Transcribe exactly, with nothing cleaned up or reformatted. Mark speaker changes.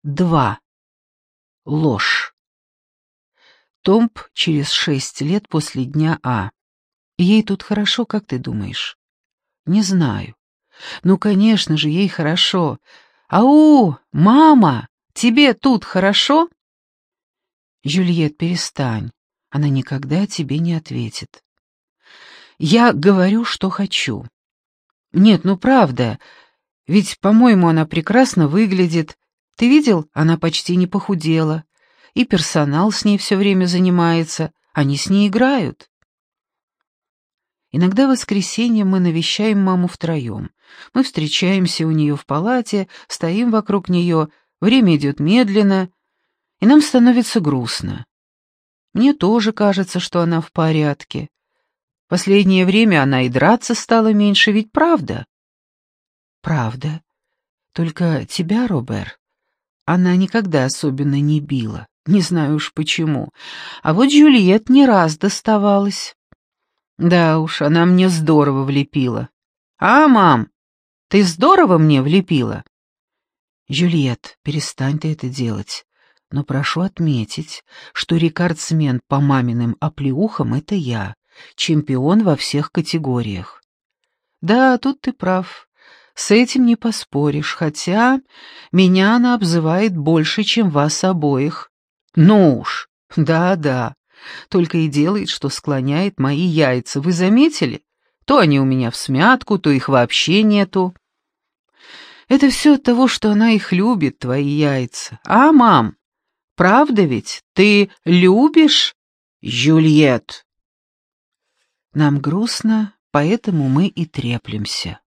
Speaker 1: Два. Ложь. Томб через шесть лет после дня А. Ей тут хорошо, как ты думаешь? Не знаю. Ну, конечно же, ей хорошо. Ау, мама, тебе тут хорошо? Жюльет, перестань. Она никогда тебе не ответит. Я говорю, что хочу. Нет, ну правда, ведь, по-моему, она прекрасно выглядит. Ты видел, она почти не похудела. И персонал с ней все время занимается, они с ней играют. Иногда в воскресенье мы навещаем маму втроем. Мы встречаемся у нее в палате, стоим вокруг нее, время идет медленно, и нам становится грустно. Мне тоже кажется, что она в порядке. Последнее время она и драться стала меньше, ведь правда? Правда. Только тебя, Робер, она никогда особенно не била. Не знаю уж почему. А вот Джульет не раз доставалась. Да уж, она мне здорово влепила. А, мам, ты здорово мне влепила? Джульет, перестань ты это делать. Но прошу отметить, что рекордсмен по маминым оплеухам — это я, чемпион во всех категориях. Да, тут ты прав. С этим не поспоришь, хотя меня она обзывает больше, чем вас обоих. Ну уж, да-да, только и делает, что склоняет мои яйца. Вы заметили? То они у меня всмятку, то их вообще нету. Это все от того, что она их любит, твои яйца. А, мам, правда ведь? Ты любишь Жюльет? Нам грустно, поэтому мы и треплемся.